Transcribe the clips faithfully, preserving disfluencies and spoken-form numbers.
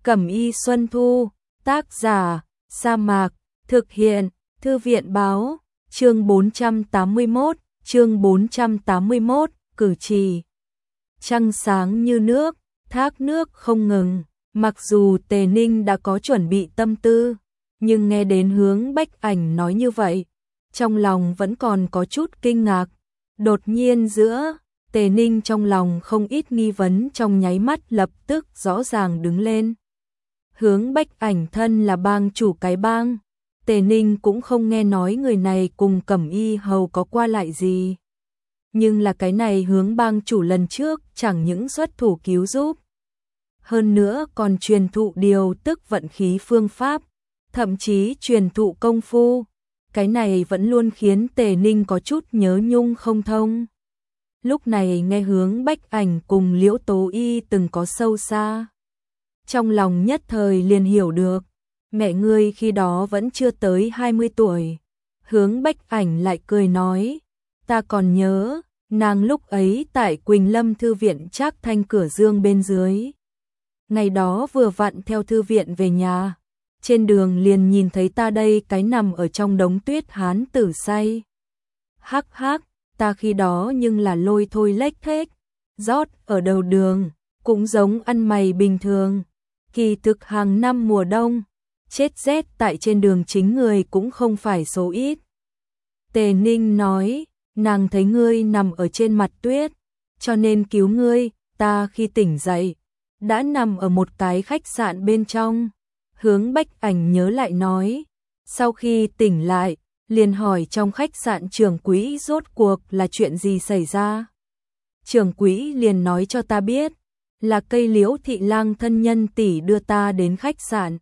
Cẩm y Xuân Thu, tác giả, Sa Mạc, thực hiện, Thư viện báo, chương bốn trăm tám mươi mốt, chương bốn trăm tám mươi mốt, cử chỉ. Trăng sáng như nước, thác nước không ngừng, mặc dù Tề Ninh đã có chuẩn bị tâm tư, nhưng nghe đến Hướng Bách Ảnh nói như vậy, trong lòng vẫn còn có chút kinh ngạc. Đột nhiên giữa Tề Ninh trong lòng không ít nghi vấn trong nháy mắt lập tức rõ ràng đứng lên. Hướng Bách Ảnh thân là bang chủ cái bang, Tề Ninh cũng không nghe nói người này cùng Cẩm y hầu có qua lại gì. Nhưng là cái này Hướng bang chủ lần trước chẳng những xuất thủ cứu giúp, hơn nữa còn truyền thụ điều tức vận khí phương pháp, thậm chí truyền thụ công phu. Cái này vẫn luôn khiến Tề Ninh có chút nhớ nhung không thông. Lúc này nghe Hướng Bách Ảnh cùng Liễu Tố Y từng có sâu xa, trong lòng nhất thời liền hiểu được, mẹ ngươi khi đó vẫn chưa tới hai mươi tuổi. Hướng Bách Ảnh lại cười nói, ta còn nhớ, nàng lúc ấy tại Quỳnh Lâm Thư viện Trác Thanh cửa dương bên dưới. Ngày đó vừa vặn theo thư viện về nhà, trên đường liền nhìn thấy ta đây cái nằm ở trong đống tuyết hán tử say. Hắc hắc, ta khi đó nhưng là lôi thôi lếch thếch, rót ở đầu đường, cũng giống ăn mày bình thường. Kỳ thực hàng năm mùa đông, chết rét tại trên đường chính người cũng không phải số ít. Tề Ninh nói, nàng thấy ngươi nằm ở trên mặt tuyết, cho nên cứu ngươi, ta khi tỉnh dậy, đã nằm ở một cái khách sạn bên trong. Hướng Bách Ảnh nhớ lại nói, sau khi tỉnh lại, liền hỏi trong khách sạn trưởng quỹ rốt cuộc là chuyện gì xảy ra. Trưởng quỹ liền nói cho ta biết, là cây Liễu thị lang thân nhân tỷ đưa ta đến khách sạn.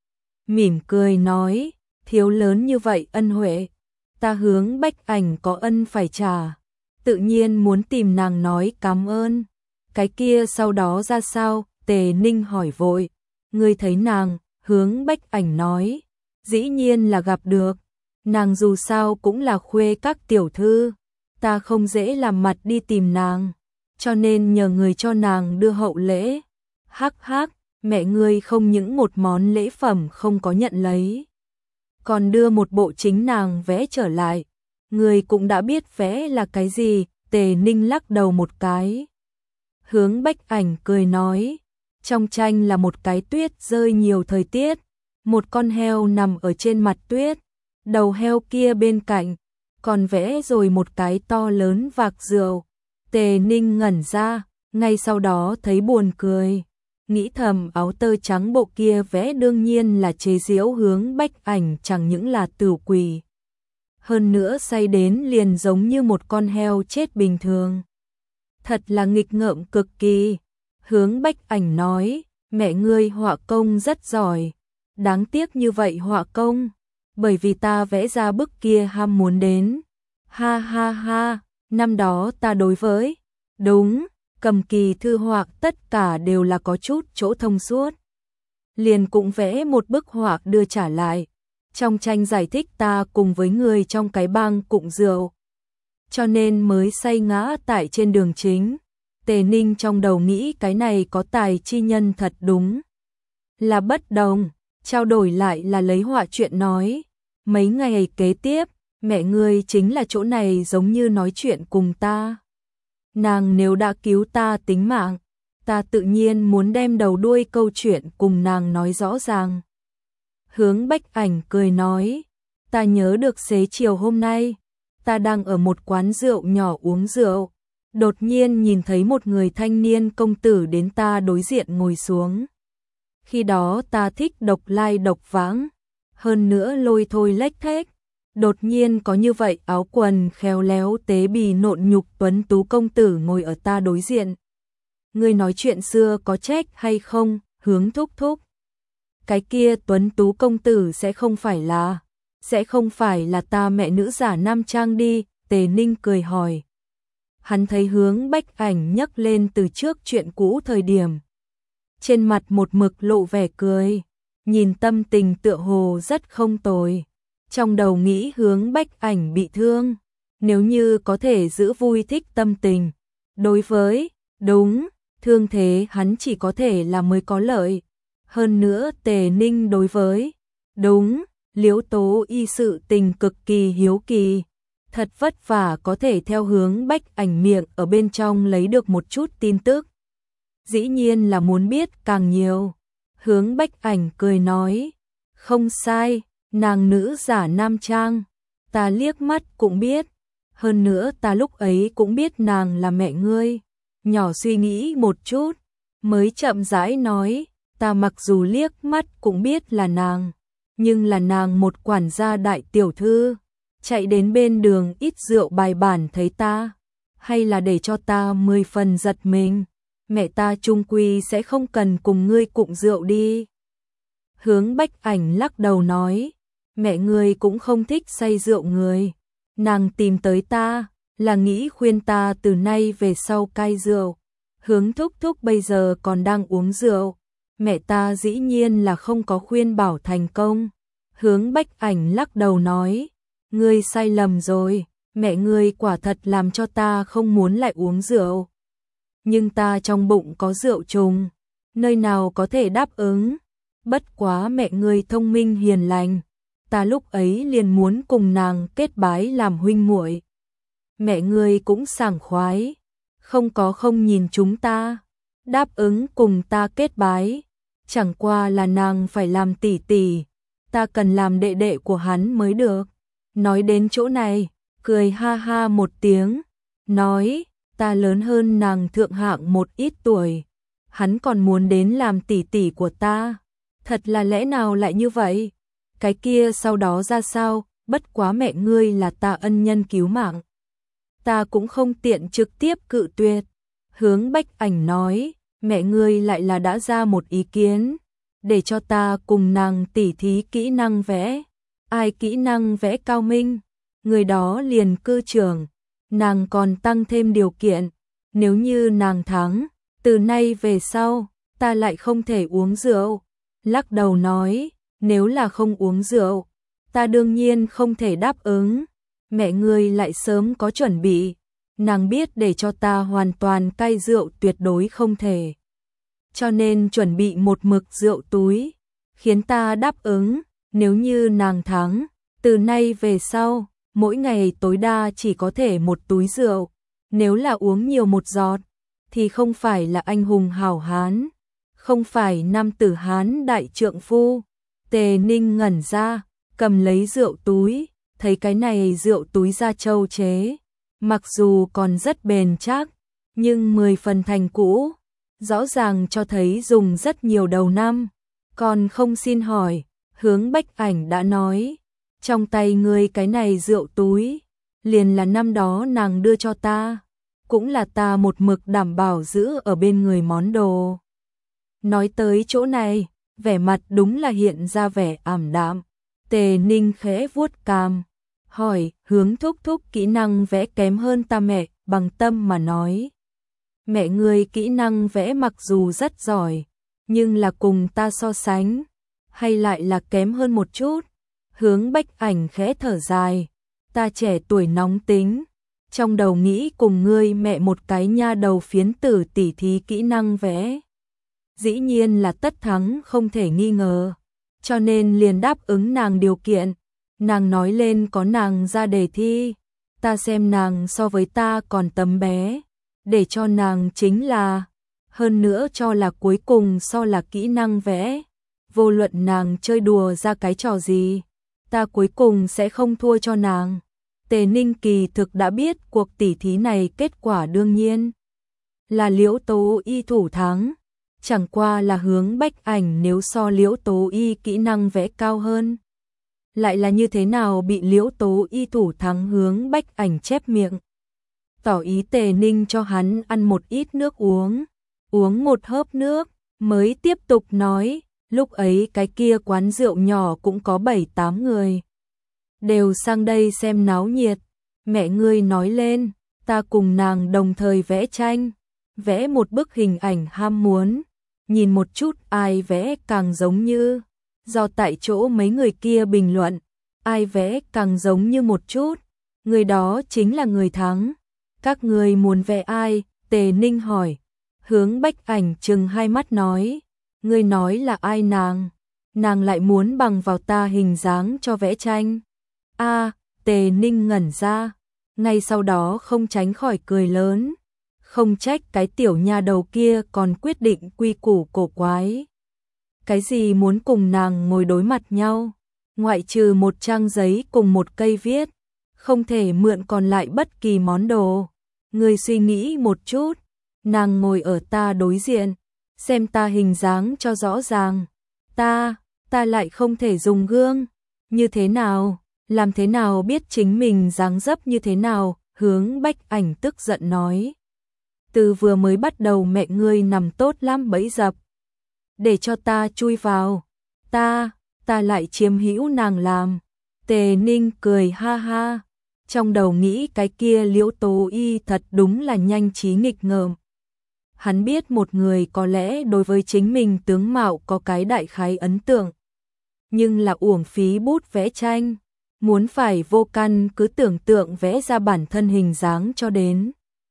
Mỉm cười nói, thiếu lớn như vậy ân huệ, ta Hướng Bách Ảnh có ân phải trả, tự nhiên muốn tìm nàng nói cảm ơn. Cái kia sau đó ra sao? Tề Ninh hỏi vội. Ngươi thấy nàng? Hướng Bách Ảnh nói, dĩ nhiên là gặp được, nàng dù sao cũng là khuê các tiểu thư, ta không dễ làm mặt đi tìm nàng, cho nên nhờ người cho nàng đưa hậu lễ. Hắc hắc, mẹ ngươi không những một món lễ phẩm không có nhận lấy, còn đưa một bộ chính nàng vẽ trở lại. Ngươi cũng đã biết vẽ là cái gì? Tề Ninh lắc đầu một cái. Hướng Bách Ảnh cười nói, trong tranh là một cái tuyết rơi nhiều thời tiết, một con heo nằm ở trên mặt tuyết, đầu heo kia bên cạnh, còn vẽ rồi một cái to lớn vạc rượu. Tề Ninh ngẩn ra, ngay sau đó thấy buồn cười, nghĩ thầm áo tơ trắng bộ kia vẽ đương nhiên là chế giễu Hướng Bách Ảnh chẳng những là tửu quỷ, hơn nữa say đến liền giống như một con heo chết bình thường. Thật là nghịch ngợm cực kỳ. Hướng Bách Ảnh nói, mẹ ngươi họa công rất giỏi, đáng tiếc như vậy họa công, bởi vì ta vẽ ra bức kia ham muốn đến. Ha ha ha, năm đó ta đối với, đúng, cầm kỳ thư họa tất cả đều là có chút chỗ thông suốt. Liền cũng vẽ một bức họa đưa trả lại, trong tranh giải thích ta cùng với người trong cái bang cụng rượu, cho nên mới say ngã tại trên đường chính. Tề Ninh trong đầu nghĩ cái này có tài chi nhân thật đúng là bất đồng, trao đổi lại là lấy họa chuyện nói. Mấy ngày kế tiếp, mẹ ngươi chính là chỗ này giống như nói chuyện cùng ta. Nàng nếu đã cứu ta tính mạng, ta tự nhiên muốn đem đầu đuôi câu chuyện cùng nàng nói rõ ràng. Hướng Bách Ảnh cười nói, ta nhớ được xế chiều hôm nay, ta đang ở một quán rượu nhỏ uống rượu, đột nhiên nhìn thấy một người thanh niên công tử đến ta đối diện ngồi xuống. Khi đó ta thích độc lai độc vãng, hơn nữa lôi thôi lếch thếch, đột nhiên có như vậy áo quần khéo léo tế bì nộn nhục tuấn tú công tử ngồi ở ta đối diện. Ngươi nói chuyện xưa có trách hay không? Hướng thúc thúc, cái kia tuấn tú công tử sẽ không phải là, sẽ không phải là ta mẹ nữ giả nam trang đi? Tề Ninh cười hỏi. Hắn thấy Hướng Bách Ảnh nhắc lên từ trước chuyện cũ thời điểm, trên mặt một mực lộ vẻ cười, nhìn tâm tình tựa hồ rất không tồi. Trong đầu nghĩ Hướng Bách Ảnh bị thương, nếu như có thể giữ vui thích tâm tình, đối với, đúng, thương thế hắn chỉ có thể là mới có lợi. Hơn nữa Tề Ninh đối với, đúng, Liễu Tố Y sự tình cực kỳ hiếu kỳ. Thật vất vả có thể theo Hướng Bách Ảnh miệng ở bên trong lấy được một chút tin tức. Dĩ nhiên là muốn biết càng nhiều. Hướng Bách Ảnh cười nói, không sai, nàng nữ giả nam trang, ta liếc mắt cũng biết. Hơn nữa ta lúc ấy cũng biết nàng là mẹ ngươi. Nhỏ suy nghĩ một chút, mới chậm rãi nói, ta mặc dù liếc mắt cũng biết là nàng, nhưng là nàng một quản gia đại tiểu thư, chạy đến bên đường ít rượu bài bản thấy ta, hay là để cho ta mười phần giật mình. Mẹ ta chung quy sẽ không cần cùng ngươi cụng rượu đi. Hướng Bách Ảnh lắc đầu nói, mẹ ngươi cũng không thích say rượu người. Nàng tìm tới ta, là nghĩ khuyên ta từ nay về sau cai rượu. Hướng thúc thúc bây giờ còn đang uống rượu. Mẹ ta dĩ nhiên là không có khuyên bảo thành công. Hướng Bách Ảnh lắc đầu nói, ngươi sai lầm rồi, mẹ ngươi quả thật làm cho ta không muốn lại uống rượu. Nhưng ta trong bụng có rượu trùng, nơi nào có thể đáp ứng. Bất quá mẹ ngươi thông minh hiền lành, ta lúc ấy liền muốn cùng nàng kết bái làm huynh muội. Mẹ ngươi cũng sảng khoái, không có không nhìn chúng ta, đáp ứng cùng ta kết bái. Chẳng qua là nàng phải làm tỷ tỷ, ta cần làm đệ đệ của hắn mới được. Nói đến chỗ này, cười ha ha một tiếng, nói, ta lớn hơn nàng thượng hạng một ít tuổi, hắn còn muốn đến làm tỷ tỷ của ta. Thật là lẽ nào lại như vậy? Cái kia sau đó ra sao? Bất quá mẹ ngươi là ta ân nhân cứu mạng, ta cũng không tiện trực tiếp cự tuyệt. Hướng Bách Ảnh nói, mẹ ngươi lại là đã ra một ý kiến, để cho ta cùng nàng tỉ thí kỹ năng vẽ. Ai kỹ năng vẽ cao minh, người đó liền cư trưởng. Nàng còn tăng thêm điều kiện, nếu như nàng thắng, từ nay về sau, ta lại không thể uống rượu. Lắc đầu nói, nếu là không uống rượu, ta đương nhiên không thể đáp ứng. Mẹ ngươi lại sớm có chuẩn bị, nàng biết để cho ta hoàn toàn cai rượu tuyệt đối không thể. Cho nên chuẩn bị một mực rượu túi, khiến ta đáp ứng, nếu như nàng thắng, từ nay về sau, mỗi ngày tối đa chỉ có thể một túi rượu. Nếu là uống nhiều một giọt, thì không phải là anh hùng hảo hán, không phải nam tử hán đại trượng phu. Tề Ninh ngẩn ra, cầm lấy rượu túi, thấy cái này rượu túi da trâu chế, mặc dù còn rất bền chắc, nhưng mười phần thành cũ, rõ ràng cho thấy dùng rất nhiều đầu năm. Còn không xin hỏi, Hướng Bách Ảnh đã nói, trong tay ngươi cái này rượu túi, liền là năm đó nàng đưa cho ta, cũng là ta một mực đảm bảo giữ ở bên người món đồ. Nói tới chỗ này, vẻ mặt đúng là hiện ra vẻ ảm đạm. Tề Ninh khẽ vuốt cằm, hỏi, Hướng thúc thúc kỹ năng vẽ kém hơn ta mẹ, bằng tâm mà nói. Mẹ ngươi kỹ năng vẽ mặc dù rất giỏi, nhưng là cùng ta so sánh, hay lại là kém hơn một chút. Hướng Bách Ảnh khẽ thở dài, ta trẻ tuổi nóng tính, trong đầu nghĩ cùng ngươi mẹ một cái nha đầu phiến tử tỉ thí kỹ năng vẽ. Dĩ nhiên là tất thắng không thể nghi ngờ, cho nên liền đáp ứng nàng điều kiện. Nàng nói lên có nàng ra đề thi, ta xem nàng so với ta còn tấm bé, để cho nàng chính là, hơn nữa cho là cuối cùng so là kỹ năng vẽ. Vô luận nàng chơi đùa ra cái trò gì, ta cuối cùng sẽ không thua cho nàng. Tề Ninh kỳ thực đã biết cuộc tỉ thí này kết quả đương nhiên là Liễu Tố Y thủ thắng, chẳng qua là Hướng Bách Ảnh nếu so Liễu Tố Y kỹ năng vẽ cao hơn, lại là như thế nào bị Liễu Tố Y thủ thắng. Hướng Bách Ảnh chép miệng, tỏ ý Tề Ninh cho hắn ăn một ít nước uống, uống một hớp nước, mới tiếp tục nói, lúc ấy cái kia quán rượu nhỏ cũng có bảy tám người, đều sang đây xem náo nhiệt. Mẹ ngươi nói lên, ta cùng nàng đồng thời vẽ tranh, vẽ một bức hình ảnh ham muốn, nhìn một chút ai vẽ càng giống như, do tại chỗ mấy người kia bình luận, ai vẽ càng giống như một chút, người đó chính là người thắng. Các ngươi muốn vẽ ai? Tề Ninh hỏi. Hướng Bách Ảnh trừng hai mắt nói, ngươi nói là ai nàng? Nàng lại muốn bằng vào ta hình dáng cho vẽ tranh. A, Tề Ninh ngẩn ra, ngay sau đó không tránh khỏi cười lớn. Không trách cái tiểu nha đầu kia còn quyết định quy củ cổ quái. Cái gì muốn cùng nàng ngồi đối mặt nhau, ngoại trừ một trang giấy cùng một cây viết, không thể mượn còn lại bất kỳ món đồ. Ngươi suy nghĩ một chút, nàng ngồi ở ta đối diện, xem ta hình dáng cho rõ ràng. Ta, ta lại không thể dùng gương. Như thế nào, làm thế nào biết chính mình dáng dấp như thế nào? Hướng Bách Ảnh tức giận nói. Từ vừa mới bắt đầu mẹ ngươi nằm tốt lắm bẫy dập, để cho ta chui vào. Ta, ta lại chiếm hữu nàng làm. Tề Ninh cười ha ha, trong đầu nghĩ cái kia Liễu Tố Y thật đúng là nhanh trí nghịch ngợm. Hắn biết một người có lẽ đối với chính mình tướng mạo có cái đại khái ấn tượng, nhưng là uổng phí bút vẽ tranh, muốn phải vô căn cứ tưởng tượng vẽ ra bản thân hình dáng cho đến.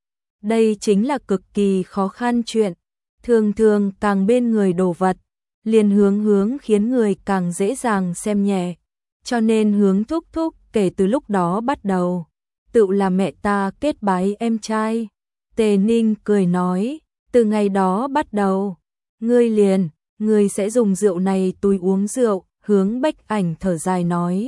Đây chính là cực kỳ khó khăn chuyện, thường thường càng bên người đồ vật, liền hướng hướng khiến người càng dễ dàng xem nhẹ, cho nên Hướng thúc thúc kể từ lúc đó bắt đầu, tự là mẹ ta kết bái em trai. Tề Ninh cười nói, từ ngày đó bắt đầu, ngươi liền, ngươi sẽ dùng rượu này túi uống rượu. Hướng Bách Ảnh thở dài nói,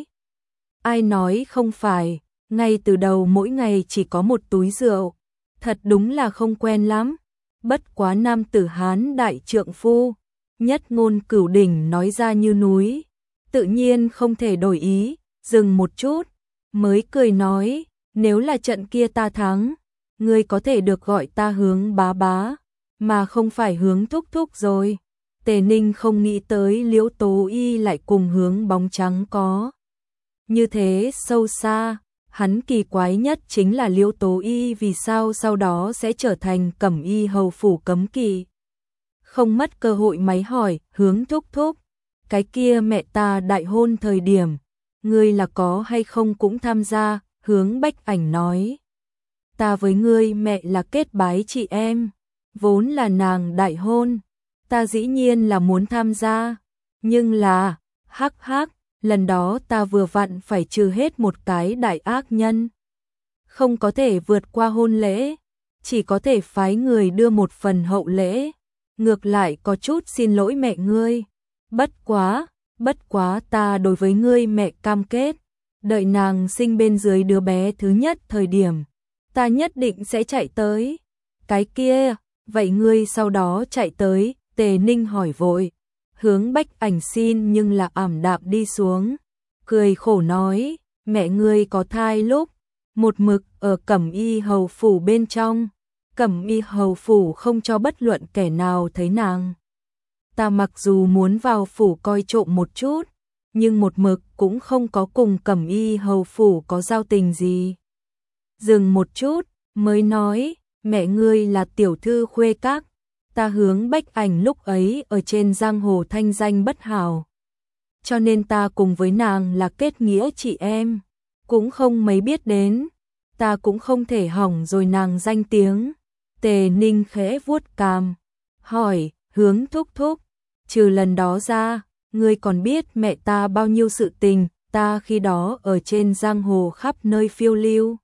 ai nói không phải, ngay từ đầu mỗi ngày chỉ có một túi rượu, thật đúng là không quen lắm. Bất quá nam tử Hán đại trượng phu, nhất ngôn cửu đỉnh nói ra như núi, tự nhiên không thể đổi ý. Dừng một chút, mới cười nói, nếu là trận kia ta thắng, ngươi có thể được gọi ta Hướng bá bá, mà không phải Hướng thúc thúc rồi. Tề Ninh không nghĩ tới Liễu Tố Y lại cùng Hướng bóng trắng có như thế sâu xa. Hắn kỳ quái nhất chính là Liễu Tố Y vì sao sau đó sẽ trở thành Cẩm Y hầu phủ cấm kỵ. Không mất cơ hội máy hỏi, Hướng thúc thúc, cái kia mẹ ta đại hôn thời điểm, ngươi là có hay không cũng tham gia? Hướng Bách Ảnh nói, ta với ngươi mẹ là kết bái chị em, vốn là nàng đại hôn, ta dĩ nhiên là muốn tham gia, nhưng là, hắc hắc, lần đó ta vừa vặn phải trừ hết một cái đại ác nhân, không có thể vượt qua hôn lễ, chỉ có thể phái người đưa một phần hậu lễ, ngược lại có chút xin lỗi mẹ ngươi. Bất quá, bất quá ta đối với ngươi mẹ cam kết, đợi nàng sinh bên dưới đứa bé thứ nhất thời điểm, ta nhất định sẽ chạy tới. Cái kia, vậy ngươi sau đó chạy tới? Tề Ninh hỏi vội. Hướng Bách Ảnh xin nhưng là ảm đạm đi xuống, cười khổ nói, mẹ ngươi có thai lúc một mực ở Cẩm Y hầu phủ bên trong, Cẩm Y hầu phủ không cho bất luận kẻ nào thấy nàng. Ta mặc dù muốn vào phủ coi trộm một chút, nhưng một mực cũng không có cùng Cẩm Y hầu phủ có giao tình gì. Dừng một chút, mới nói, mẹ ngươi là tiểu thư khuê các, ta Hướng Bách Ảnh lúc ấy ở trên giang hồ thanh danh bất hảo, cho nên ta cùng với nàng là kết nghĩa chị em, cũng không mấy biết đến, ta cũng không thể hỏng rồi nàng danh tiếng. Tề Ninh khẽ vuốt cằm, hỏi, Hướng thúc thúc, trừ lần đó ra, ngươi còn biết mẹ ta bao nhiêu sự tình? Ta khi đó ở trên giang hồ khắp nơi phiêu lưu,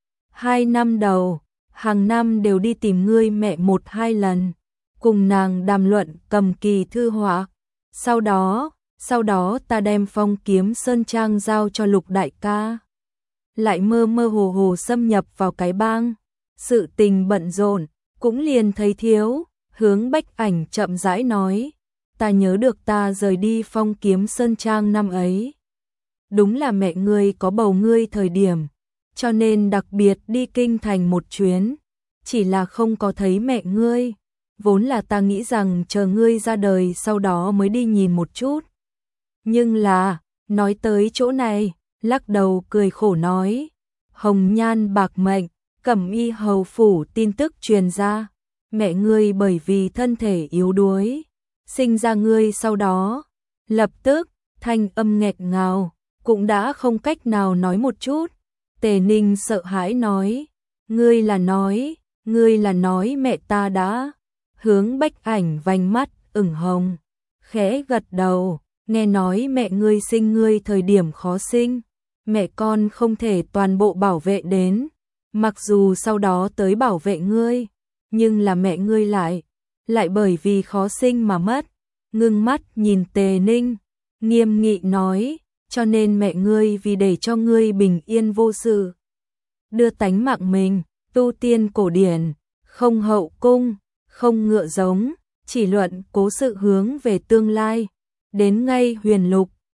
hai năm đầu, hàng năm đều đi tìm ngươi mẹ một hai lần, cùng nàng đàm luận cầm kỳ thư họa. Sau đó, sau đó ta đem Phong Kiếm Sơn Trang giao cho Lục đại ca, lại mơ mơ hồ hồ xâm nhập vào cái bang, sự tình bận rộn, cũng liền thấy thiếu. Hướng Bách Ảnh chậm rãi nói, ta nhớ được ta rời đi Phong Kiếm Sơn Trang năm ấy, đúng là mẹ ngươi có bầu ngươi thời điểm, cho nên đặc biệt đi kinh thành một chuyến, chỉ là không có thấy mẹ ngươi, vốn là ta nghĩ rằng chờ ngươi ra đời sau đó mới đi nhìn một chút. Nhưng là, nói tới chỗ này, lắc đầu cười khổ nói, hồng nhan bạc mệnh, Cẩm Y hầu phủ tin tức truyền ra, mẹ ngươi bởi vì thân thể yếu đuối, sinh ra ngươi sau đó, lập tức, thanh âm nghẹt ngào, cũng đã không cách nào nói một chút. Tề Ninh sợ hãi nói, ngươi là nói, ngươi là nói mẹ ta đã. Hướng Bách Ảnh vành mắt ửng hồng, khẽ gật đầu, nghe nói mẹ ngươi sinh ngươi thời điểm khó sinh, mẹ con không thể toàn bộ bảo vệ đến, mặc dù sau đó tới bảo vệ ngươi, nhưng là mẹ ngươi lại, lại bởi vì khó sinh mà mất. Ngưng mắt nhìn Tề Ninh, nghiêm nghị nói, cho nên mẹ ngươi vì để cho ngươi bình yên vô sự, đưa tánh mạng mình, tu tiên cổ điển, không hậu cung, không ngựa giống, chỉ luận cố sự hướng về tương lai, đến ngay huyền lục,